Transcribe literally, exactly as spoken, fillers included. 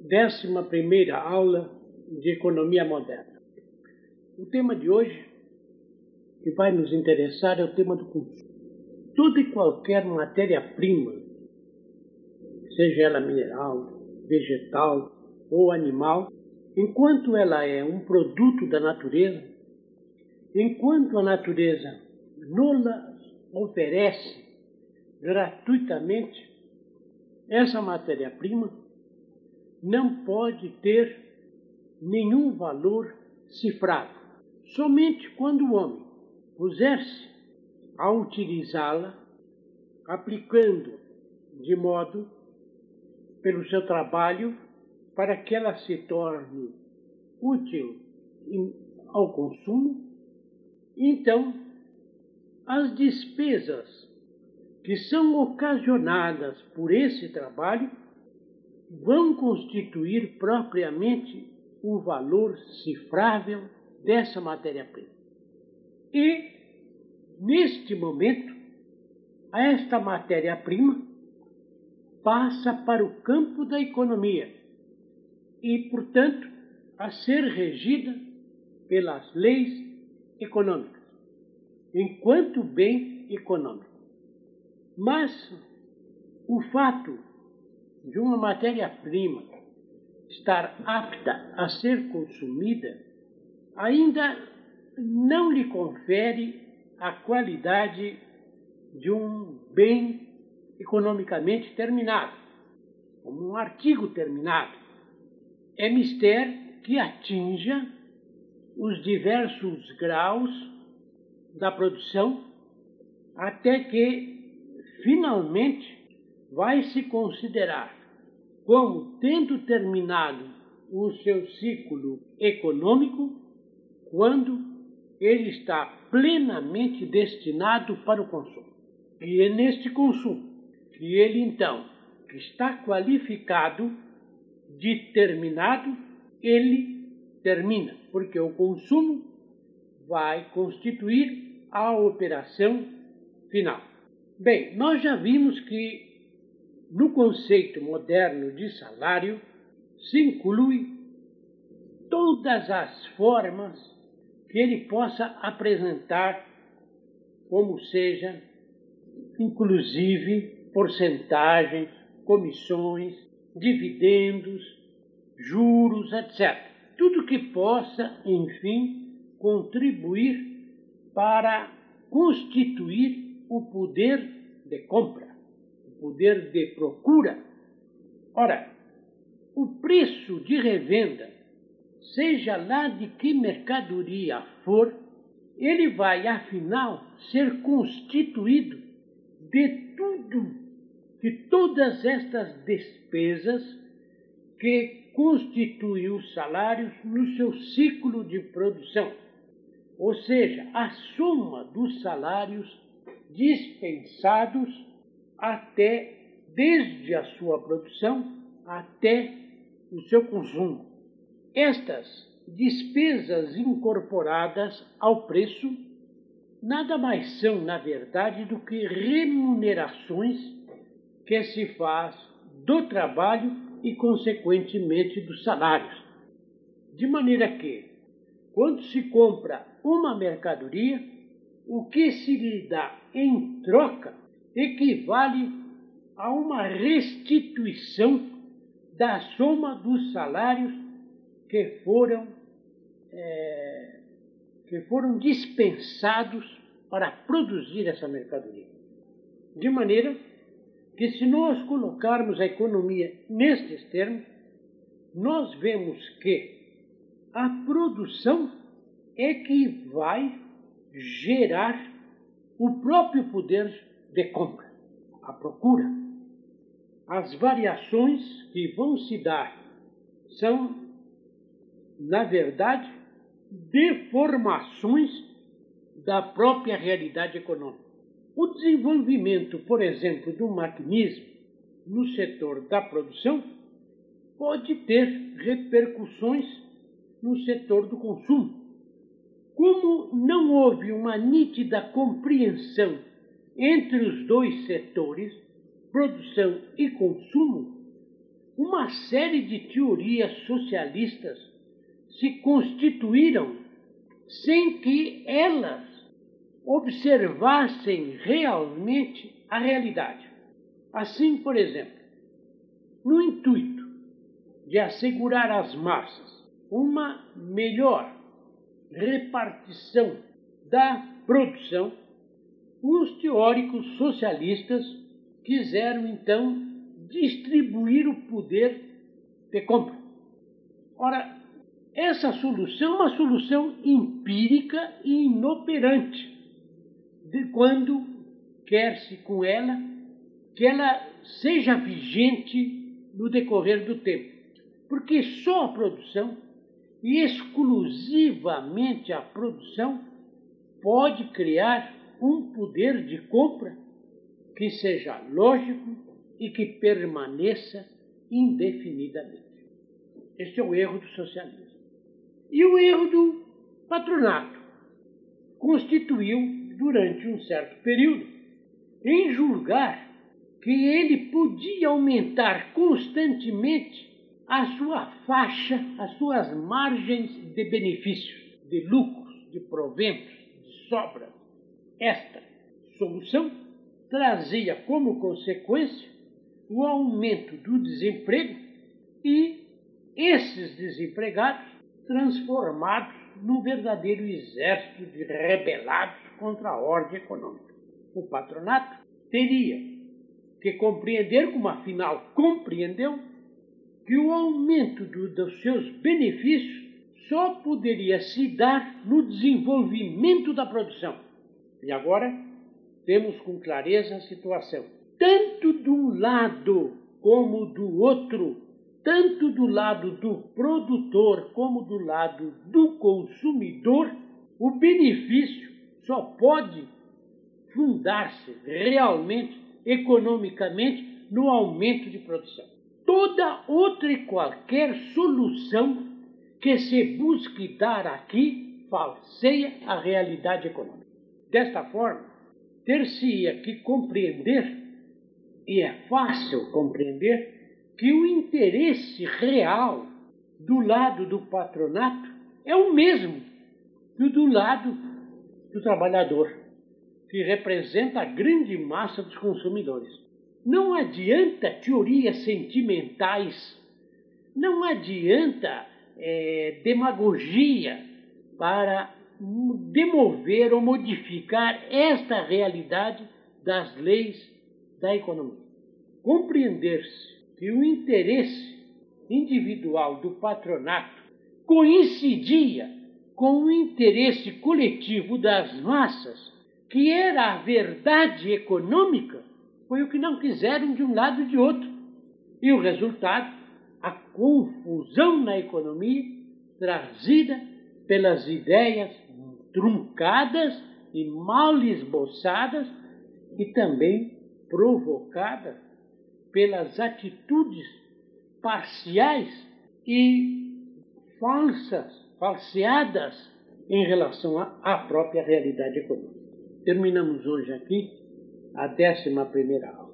décima primeira aula de Economia Moderna. O tema de hoje, que vai nos interessar, é o tema do consumo. Toda e qualquer matéria-prima, seja ela mineral, vegetal ou animal, enquanto ela é um produto da natureza, enquanto a natureza nos oferece gratuitamente, essa matéria-prima não pode ter nenhum valor cifrado. Somente quando o homem puser-se a utilizá-la, aplicando de modo, pelo seu trabalho, para que ela se torne útil ao consumo, então as despesas que são ocasionadas por esse trabalho vão constituir propriamente o valor cifrável dessa matéria-prima. E, neste momento, esta matéria-prima passa para o campo da economia e, portanto, a ser regida pelas leis econômicas, enquanto bem econômico. Mas o fato de uma matéria-prima estar apta a ser consumida ainda não lhe confere a qualidade de um bem economicamente terminado, como um artigo terminado. É mister que atinja os diversos graus da produção até que finalmente vai se considerar como tendo terminado o seu ciclo econômico quando ele está plenamente destinado para o consumo. E é neste consumo que ele, então, que está qualificado de terminado, ele termina, porque o consumo vai constituir a operação final. Bem, nós já vimos que no conceito moderno de salário se inclui todas as formas que ele possa apresentar, como seja, inclusive porcentagens, comissões, dividendos, juros, etcétera. Tudo que possa, enfim, contribuir para constituir o poder de compra, o poder de procura. Ora, o preço de revenda, seja lá de que mercadoria for, ele vai, afinal, ser constituído de tudo, de todas estas despesas que constituem os salários no seu ciclo de produção. Ou seja, a soma dos salários dispensados até, desde a sua produção até o seu consumo. Estas despesas incorporadas ao preço nada mais são, na verdade, do que remunerações que se faz do trabalho e, consequentemente, dos salários. De maneira que, quando se compra uma mercadoria, o que se lhe dá em troca equivale a uma restituição da soma dos salários que foram, é, que foram dispensados para produzir essa mercadoria. De maneira que, se nós colocarmos a economia nestes termos, nós vemos que a produção é que vai gerar o próprio poder de compra, a procura. As variações que vão se dar são, na verdade, deformações da própria realidade econômica. O desenvolvimento, por exemplo, do maquinismo no setor da produção pode ter repercussões no setor do consumo. Como não houve uma nítida compreensão entre os dois setores, produção e consumo, uma uma série de teorias socialistas se constituíram sem que elas observassem realmente a realidade. Assim, por exemplo, no intuito de assegurar às massas uma melhor repartição da produção, os teóricos socialistas quiseram, então, distribuir o poder de compra. Ora, essa solução é uma solução empírica e inoperante, de quando quer-se com ela que ela seja vigente no decorrer do tempo. Porque só a produção, e exclusivamente a produção, pode criar um poder de compra que seja lógico e que permaneça indefinidamente. Este é o erro do socialismo. E o erro do patronato constituiu, durante um certo período, em julgar que ele podia aumentar constantemente a sua faixa, as suas margens de benefícios, de lucros, de proventos, de sobras. Esta solução trazia como consequência o aumento do desemprego e esses desempregados transformados num verdadeiro exército de rebelados contra a ordem econômica. O patronato teria que compreender, como afinal compreendeu, que o aumento do, dos seus benefícios só poderia se dar no desenvolvimento da produção. E agora temos com clareza a situação. Tanto de um lado como do outro, tanto do lado do produtor como do lado do consumidor, o benefício só pode fundar-se realmente, economicamente, no aumento de produção. Toda outra e qualquer solução que se busque dar aqui falseia a realidade econômica. Desta forma, ter-se-ia que compreender, e é fácil compreender, que o interesse real do lado do patronato é o mesmo que do lado do trabalhador, que representa a grande massa dos consumidores. Não adianta teorias sentimentais, não adianta é, demagogia para demover ou modificar esta realidade das leis da economia. Compreender-se que o interesse individual do patronato coincidia com o interesse coletivo das massas, que era a verdade econômica, foi o que não quiseram de um lado e de outro. E o resultado, a confusão na economia trazida pelas ideias truncadas e mal esboçadas e também provocadas pelas atitudes parciais e falsas, falseadas em relação à própria realidade econômica. Terminamos hoje aqui a décima primeira aula.